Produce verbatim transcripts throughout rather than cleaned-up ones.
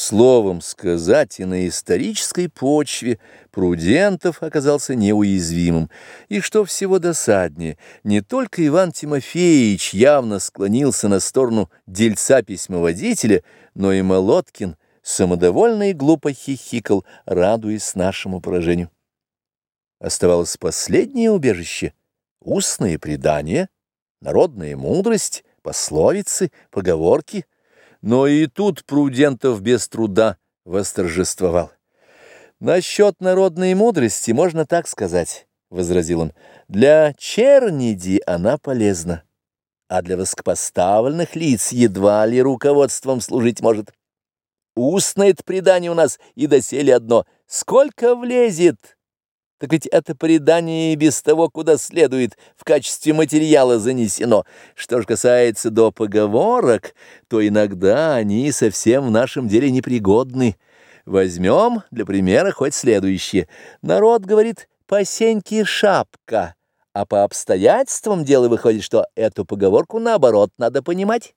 Словом сказать, и на исторической почве Прудентов оказался неуязвимым, и, что всего досаднее, не только Иван Тимофеевич явно склонился на сторону дельца-письмоводителя, но и Молоткин самодовольно и глупо хихикал, радуясь нашему поражению. Оставалось последнее убежище — устные предания, народная мудрость, пословицы, поговорки. Но и тут Прудентов без труда восторжествовал. «Насчет народной мудрости можно так сказать», — возразил он, — «для черниди она полезна, а для высокопоставленных лиц едва ли руководством служить может. Устное-то предание у нас и доселе одно. Сколько влезет? Так ведь это предание и без того, куда следует, в качестве материала занесено. Что же касается до поговорок, то иногда они совсем в нашем деле непригодны. Возьмем для примера хоть следующее. Народ говорит «по сеньке шапка», а по обстоятельствам дела выходит, что эту поговорку, наоборот, надо понимать.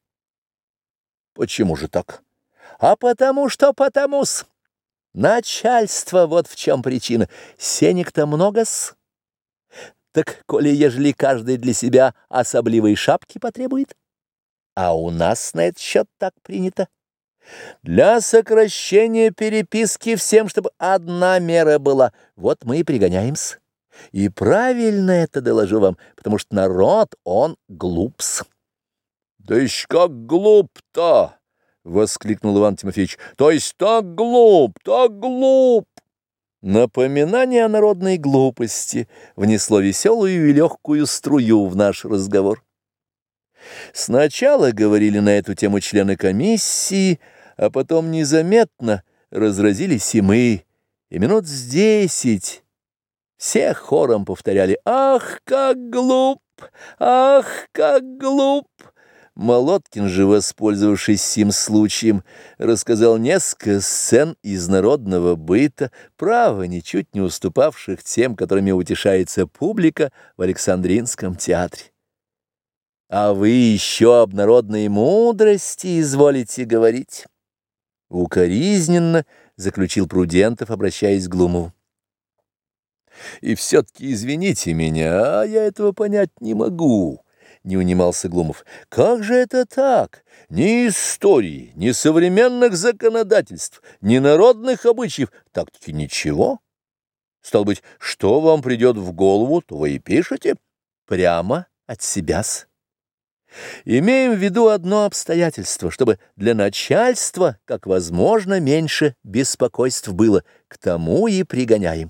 Почему же так? А потому что потому-с. Начальство, вот в чем причина. Сенек-то много-с. Так, коли ежели каждый для себя особливой шапки потребует, а у нас на этот счет так принято. Для сокращения переписки всем, чтобы одна мера была, вот мы и пригоняемся. И правильно это доложу вам, потому что народ, он глупс. Да еще как глуп-то! — воскликнул Иван Тимофеевич. — То есть так глуп, так глуп! Напоминание о народной глупости внесло веселую и легкую струю в наш разговор. Сначала говорили на эту тему члены комиссии, а потом незаметно разразились и мы, и минут с десять все хором повторяли: «Ах, как глуп! Ах, как глуп!» Молоткин же, воспользовавшись сим случаем, рассказал несколько сцен из народного быта, право, ничуть не уступавших тем, которыми утешается публика в Александринском театре. «А вы еще об народной мудрости изволите говорить?» Укоризненно заключил Прудентов, обращаясь к Глумову. «И все-таки извините меня, а я этого понять не могу». — не унимался Глумов. — Как же это так? Ни истории, ни современных законодательств, ни народных обычаев, так-таки ничего. Стало быть, что вам придет в голову, то вы и пишете прямо от себя-с. Имеем в виду одно обстоятельство, чтобы для начальства, как возможно, меньше беспокойств было, к тому и пригоняем.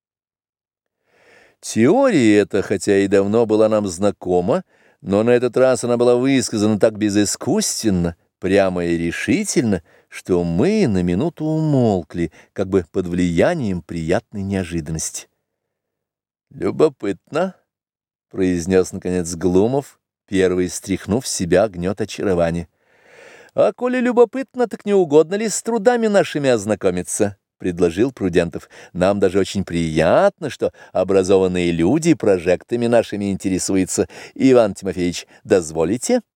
Теория эта, хотя и давно была нам знакома, но на этот раз она была высказана так безыскусственно, прямо и решительно, что мы на минуту умолкли, как бы под влиянием приятной неожиданности. «Любопытно», — произнес, наконец, Глумов, первый стряхнув с себя гнет очарования. «А коли любопытно, так не угодно ли с трудами нашими ознакомиться?» — предложил Прудентов. «Нам даже очень приятно, что образованные люди прожектами нашими интересуются. Иван Тимофеевич, дозволите?»